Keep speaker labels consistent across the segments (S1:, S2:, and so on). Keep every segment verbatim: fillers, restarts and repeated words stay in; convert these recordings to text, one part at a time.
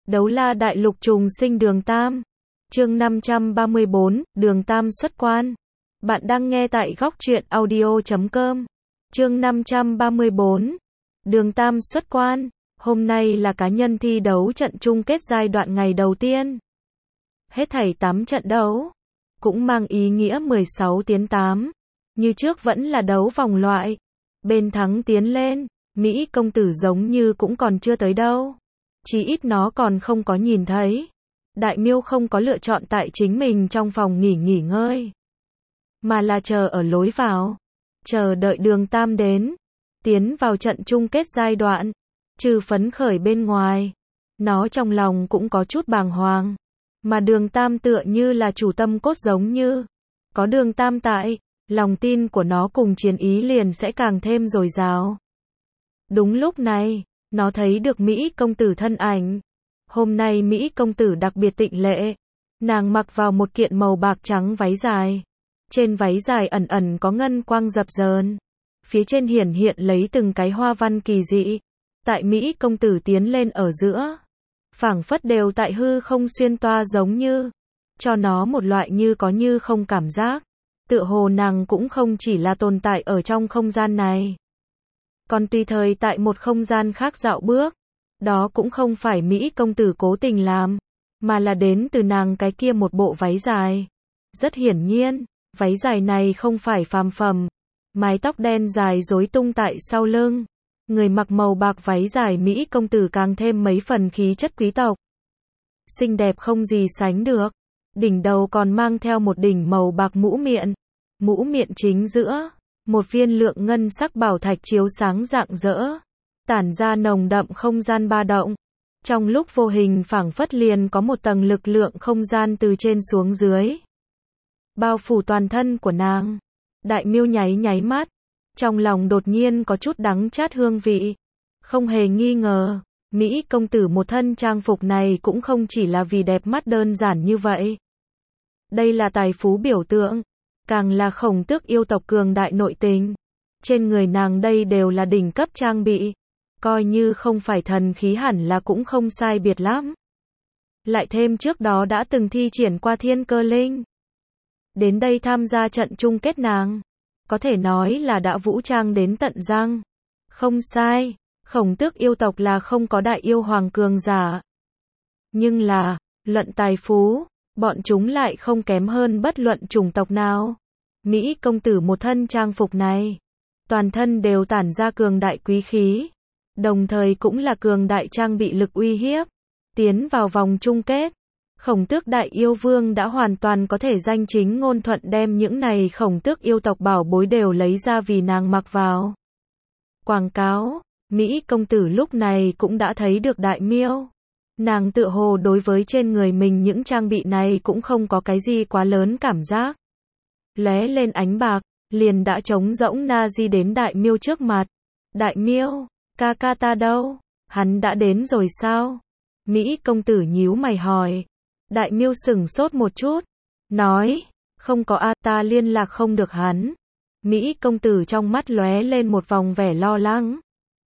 S1: Đấu la đại lục trùng sinh Đường Tam. Chương năm trăm ba mươi bốn, Đường Tam xuất quan. Bạn đang nghe tại góc truyện audio chấm com. Chương năm trăm ba mươi bốn, Đường Tam xuất quan. Hôm nay là cá nhân thi đấu trận chung kết giai đoạn ngày đầu tiên. Hết thảy tám trận đấu, cũng mang ý nghĩa mười sáu tiến tám. Như trước vẫn là đấu vòng loại. Bên thắng tiến lên, Mỹ công tử giống như cũng còn chưa tới đâu. Chí ít nó còn không có nhìn thấy. Đại Miêu không có lựa chọn tại chính mình trong phòng nghỉ nghỉ ngơi, mà là chờ ở lối vào, chờ đợi Đường Tam đến, tiến vào trận chung kết giai đoạn. Trừ phấn khởi bên ngoài, nó trong lòng cũng có chút bàng hoàng. Mà Đường Tam tựa như là chủ tâm cốt giống như. Có Đường Tam tại, lòng tin của nó cùng chiến ý liền sẽ càng thêm dồi dào. Đúng lúc này, nó thấy được Mỹ công tử thân ảnh. Hôm nay Mỹ công tử đặc biệt tịnh lệ. Nàng mặc vào một kiện màu bạc trắng váy dài. Trên váy dài ẩn ẩn có ngân quang dập dờn. Phía trên hiển hiện lấy từng cái hoa văn kỳ dị. Tại Mỹ công tử tiến lên ở giữa, phảng phất đều tại hư không xuyên toa giống như, cho nó một loại như có như không cảm giác. Tựa hồ nàng cũng không chỉ là tồn tại ở trong không gian này, còn tùy thời tại một không gian khác dạo bước. Đó cũng không phải Mỹ công tử cố tình làm, mà là đến từ nàng cái kia một bộ váy dài. Rất hiển nhiên, váy dài này không phải phàm phẩm. Mái tóc đen dài rối tung tại sau lưng. Người mặc màu bạc váy dài Mỹ công tử càng thêm mấy phần khí chất quý tộc. Xinh đẹp không gì sánh được. Đỉnh đầu còn mang theo một đỉnh màu bạc mũ miện. Mũ miện chính giữa, một viên lượng ngân sắc bảo thạch chiếu sáng rạng rỡ, tản ra nồng đậm không gian ba động. Trong lúc vô hình phảng phất liền có một tầng lực lượng không gian từ trên xuống dưới, bao phủ toàn thân của nàng. Đại Miêu nháy nháy mắt, trong lòng đột nhiên có chút đắng chát hương vị. Không hề nghi ngờ, Mỹ công tử một thân trang phục này cũng không chỉ là vì đẹp mắt đơn giản như vậy. Đây là tài phú biểu tượng, càng là khổng tước yêu tộc cường đại nội tình. Trên người nàng đây đều là đỉnh cấp trang bị, coi như không phải thần khí hẳn là cũng không sai biệt lắm. Lại thêm trước đó đã từng thi triển qua thiên cơ linh. Đến đây tham gia trận chung kết nàng, có thể nói là đã vũ trang đến tận răng. Không sai, khổng tước yêu tộc là không có đại yêu hoàng cường giả. Nhưng là, luận tài phú, bọn chúng lại không kém hơn bất luận chủng tộc nào. Mỹ công tử một thân trang phục này, toàn thân đều tản ra cường đại quý khí, đồng thời cũng là cường đại trang bị lực uy hiếp. Tiến vào vòng chung kết, khổng tước đại yêu vương đã hoàn toàn có thể danh chính ngôn thuận đem những này khổng tước yêu tộc bảo bối đều lấy ra vì nàng mặc vào. Quảng cáo, Mỹ công tử lúc này cũng đã thấy được Đại Miêu. Nàng tựa hồ đối với trên người mình những trang bị này cũng không có cái gì quá lớn cảm giác. Lóe lên ánh bạc, liền đã trống rỗng na di đến Đại Miêu trước mặt. Đại Miêu, ca ca ta đâu? Hắn đã đến rồi sao? Mỹ công tử nhíu mày hỏi. Đại Miêu sửng sốt một chút, nói, không có a, ta liên lạc không được hắn. Mỹ công tử trong mắt lóe lên một vòng vẻ lo lắng.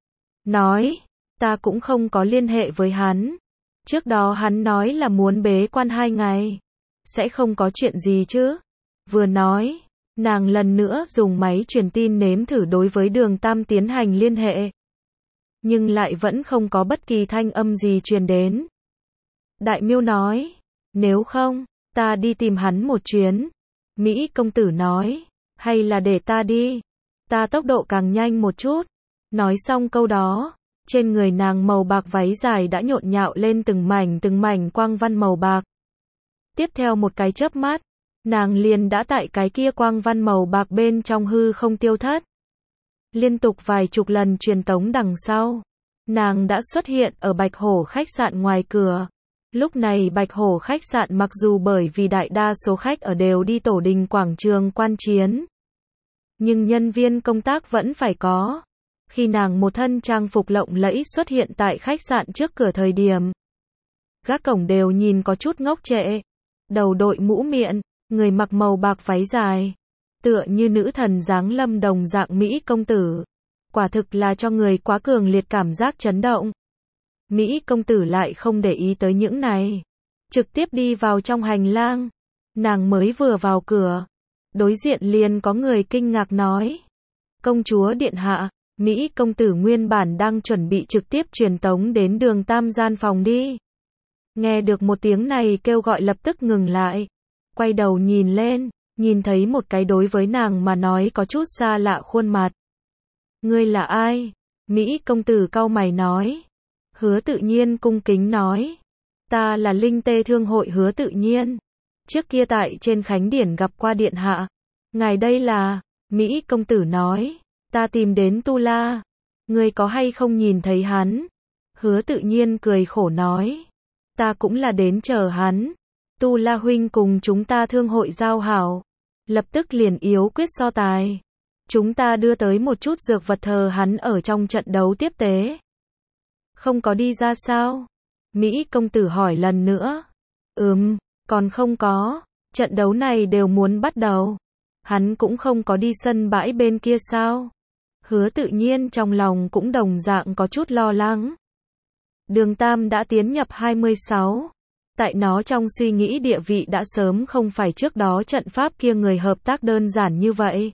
S1: Nói, ta cũng không có liên hệ với hắn. Trước đó hắn nói là muốn bế quan hai ngày. Sẽ không có chuyện gì chứ? Vừa nói, nàng lần nữa dùng máy truyền tin nếm thử đối với Đường Tam tiến hành liên hệ. Nhưng lại vẫn không có bất kỳ thanh âm gì truyền đến. Đại Miêu nói, nếu không, ta đi tìm hắn một chuyến. Mỹ công tử nói, hay là để ta đi, ta tốc độ càng nhanh một chút. Nói xong câu đó, trên người nàng màu bạc váy dài đã nhộn nhạo lên từng mảnh từng mảnh quang văn màu bạc. Tiếp theo một cái chớp mắt, nàng liền đã tại cái kia quang văn màu bạc bên trong hư không tiêu thất. Liên tục vài chục lần truyền tống đằng sau, nàng đã xuất hiện ở Bạch Hổ khách sạn ngoài cửa. Lúc này Bạch Hổ khách sạn mặc dù bởi vì đại đa số khách ở đều đi tổ đình quảng trường quan chiến, nhưng nhân viên công tác vẫn phải có. Khi nàng một thân trang phục lộng lẫy xuất hiện tại khách sạn trước cửa thời điểm, gác cổng đều nhìn có chút ngốc trệ. Đầu đội mũ miện, người mặc màu bạc váy dài, tựa như nữ thần giáng lâm đồng dạng Mỹ công tử. Quả thực là cho người quá cường liệt cảm giác chấn động. Mỹ công tử lại không để ý tới những này. Trực tiếp đi vào trong hành lang. Nàng mới vừa vào cửa. Đối diện liền có người kinh ngạc nói. Công chúa điện hạ, Mỹ công tử nguyên bản đang chuẩn bị trực tiếp truyền tống đến Đường Tam gian phòng đi. Nghe được một tiếng này kêu gọi lập tức ngừng lại. Quay đầu nhìn lên, nhìn thấy một cái đối với nàng mà nói có chút xa lạ khuôn mặt. Ngươi là ai? Mỹ công tử cau mày nói. Hứa Tự Nhiên cung kính nói. Ta là Linh Tê Thương hội Hứa Tự Nhiên. Trước kia tại trên Khánh Điển gặp qua điện hạ. Ngài đây là, Mỹ công tử nói. Ta tìm đến Tu La. Ngươi có hay không nhìn thấy hắn? Hứa Tự Nhiên cười khổ nói. Ta cũng là đến chờ hắn. Tu La huynh cùng chúng ta thương hội giao hảo. Lập tức liền yếu quyết so tài. Chúng ta đưa tới một chút dược vật thờ hắn ở trong trận đấu tiếp tế. Không có đi ra sao? Mỹ công tử hỏi lần nữa. Ừm, còn không có. Trận đấu này đều muốn bắt đầu. Hắn cũng không có đi sân bãi bên kia sao? Hứa Tự Nhiên trong lòng cũng đồng dạng có chút lo lắng. Đường Tam đã tiến nhập hai mươi sáu. Tại nó trong suy nghĩ địa vị đã sớm không phải trước đó trận pháp kia người hợp tác đơn giản như vậy.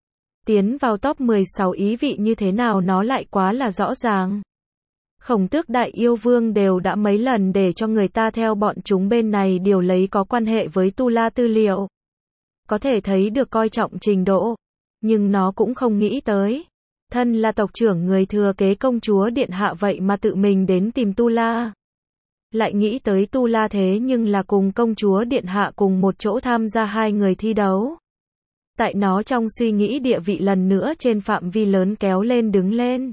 S1: Tiến vào top mười sáu ý vị như thế nào nó lại quá là rõ ràng. Khổng Tước Đại Yêu Vương đều đã mấy lần để cho người ta theo bọn chúng bên này điều lấy có quan hệ với Tu La tư liệu. Có thể thấy được coi trọng trình độ. Nhưng nó cũng không nghĩ tới. Thân là tộc trưởng người thừa kế công chúa điện hạ vậy mà tự mình đến tìm Tu La. Lại nghĩ tới Tu La thế nhưng là cùng công chúa điện hạ cùng một chỗ tham gia hai người thi đấu. Tại nó trong suy nghĩ địa vị lần nữa trên phạm vi lớn kéo lên đứng lên.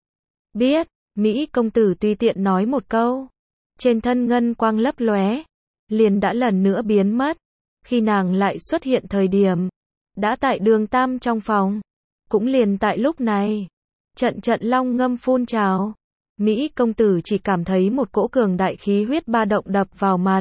S1: Biết, Mỹ công tử tùy tiện nói một câu. Trên thân ngân quang lấp lóe, liền đã lần nữa biến mất. Khi nàng lại xuất hiện thời điểm, đã tại Đường Tam trong phòng. Cũng liền tại lúc này, trận trận long ngâm phun trào. Mỹ công tử chỉ cảm thấy một cỗ cường đại khí huyết ba động đập vào mặt.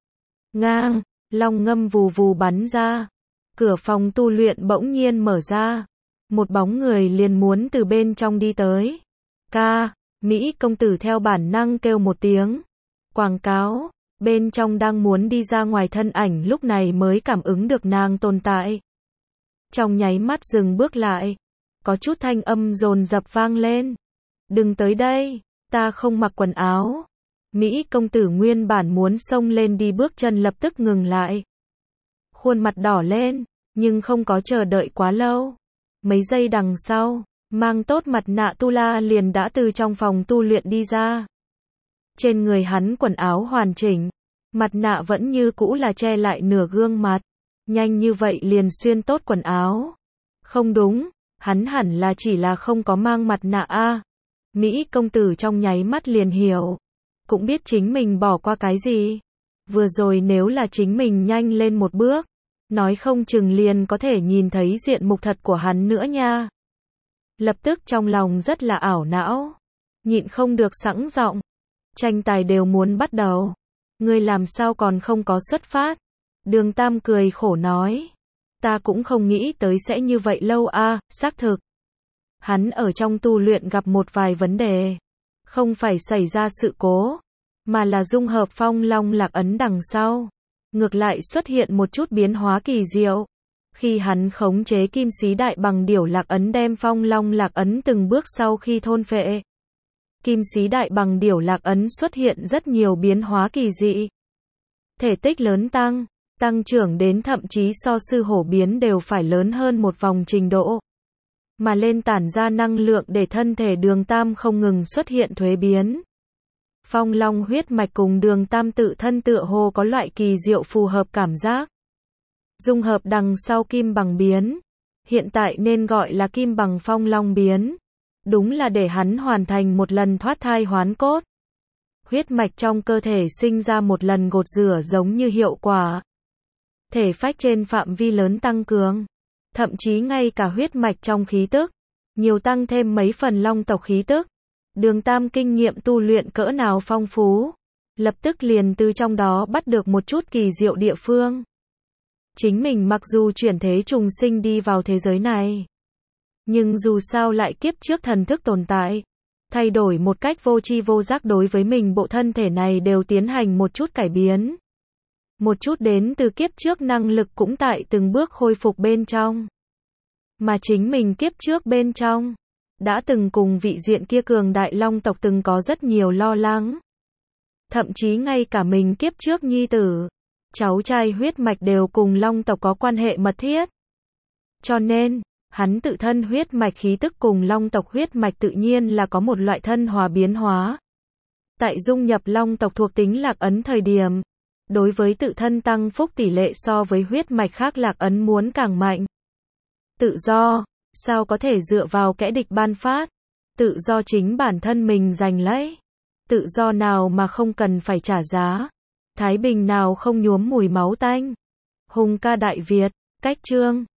S1: Ngang, long ngâm vù vù bắn ra. Cửa phòng tu luyện bỗng nhiên mở ra. Một bóng người liền muốn từ bên trong đi tới. Ca, Mỹ công tử theo bản năng kêu một tiếng. Quảng cáo, bên trong đang muốn đi ra ngoài thân ảnh lúc này mới cảm ứng được nàng tồn tại. Trong nháy mắt dừng bước lại. Có chút thanh âm dồn dập vang lên. Đừng tới đây, ta không mặc quần áo. Mỹ công tử nguyên bản muốn xông lên đi bước chân lập tức ngừng lại. Khuôn mặt đỏ lên, nhưng không có chờ đợi quá lâu. Mấy giây đằng sau, mang tốt mặt nạ Tu La liền đã từ trong phòng tu luyện đi ra. Trên người hắn quần áo hoàn chỉnh, mặt nạ vẫn như cũ là che lại nửa gương mặt. Nhanh như vậy liền xuyên tốt quần áo. Không đúng, hắn hẳn là chỉ là không có mang mặt nạ a. Mỹ công tử trong nháy mắt liền hiểu. Cũng biết chính mình bỏ qua cái gì. Vừa rồi nếu là chính mình nhanh lên một bước, nói không chừng liền có thể nhìn thấy diện mục thật của hắn nữa nha. Lập tức trong lòng rất là ảo não. Nhịn không được sẵn giọng. Tranh tài đều muốn bắt đầu. Ngươi làm sao còn không có xuất phát? Đường Tam cười khổ nói. Ta cũng không nghĩ tới sẽ như vậy lâu a, xác thực. Hắn ở trong tu luyện gặp một vài vấn đề. Không phải xảy ra sự cố, mà là dung hợp phong long lạc ấn đằng sau. Ngược lại xuất hiện một chút biến hóa kỳ diệu. Khi hắn khống chế kim sĩ đại bằng điểu lạc ấn đem phong long lạc ấn từng bước sau khi thôn phệ. Kim sĩ đại bằng điểu lạc ấn xuất hiện rất nhiều biến hóa kỳ dị. Thể tích lớn tăng, tăng trưởng đến thậm chí so sư hổ biến đều phải lớn hơn một vòng trình độ. Mà lên tản ra năng lượng để thân thể Đường Tam không ngừng xuất hiện thuế biến. Phong long huyết mạch cùng Đường Tam tự thân tựa hồ có loại kỳ diệu phù hợp cảm giác. Dung hợp đằng sau kim bằng biến. Hiện tại nên gọi là kim bằng phong long biến. Đúng là để hắn hoàn thành một lần thoát thai hoán cốt. Huyết mạch trong cơ thể sinh ra một lần gột rửa giống như hiệu quả. Thể phách trên phạm vi lớn tăng cường. Thậm chí ngay cả huyết mạch trong khí tức. Nhiều tăng thêm mấy phần long tộc khí tức. Đường Tam kinh nghiệm tu luyện cỡ nào phong phú. Lập tức liền từ trong đó bắt được một chút kỳ diệu địa phương. Chính mình mặc dù chuyển thế trùng sinh đi vào thế giới này. Nhưng dù sao lại kiếp trước thần thức tồn tại. thay đổi một cách vô tri vô giác đối với mình, bộ thân thể này đều tiến hành một chút cải biến. Một chút đến từ kiếp trước năng lực cũng tại từng bước khôi phục bên trong. Mà chính mình kiếp trước bên trong, đã từng cùng vị diện kia cường đại long tộc từng có rất nhiều lo lắng. Thậm chí ngay cả mình kiếp trước nhi tử, cháu trai huyết mạch đều cùng long tộc có quan hệ mật thiết. Cho nên, hắn tự thân huyết mạch khí tức cùng long tộc huyết mạch tự nhiên là có một loại thân hòa biến hóa. Tại dung nhập long tộc thuộc tính lạc ấn thời điểm, đối với tự thân tăng phúc tỷ lệ so với huyết mạch khác lạc ấn muốn càng mạnh. Tự do, sao có thể dựa vào kẻ địch ban phát? Tự do chính bản thân mình giành lấy. Tự do nào mà không cần phải trả giá? Thái bình nào không nhuốm mùi máu tanh? Hùng ca Đại Việt, cách chương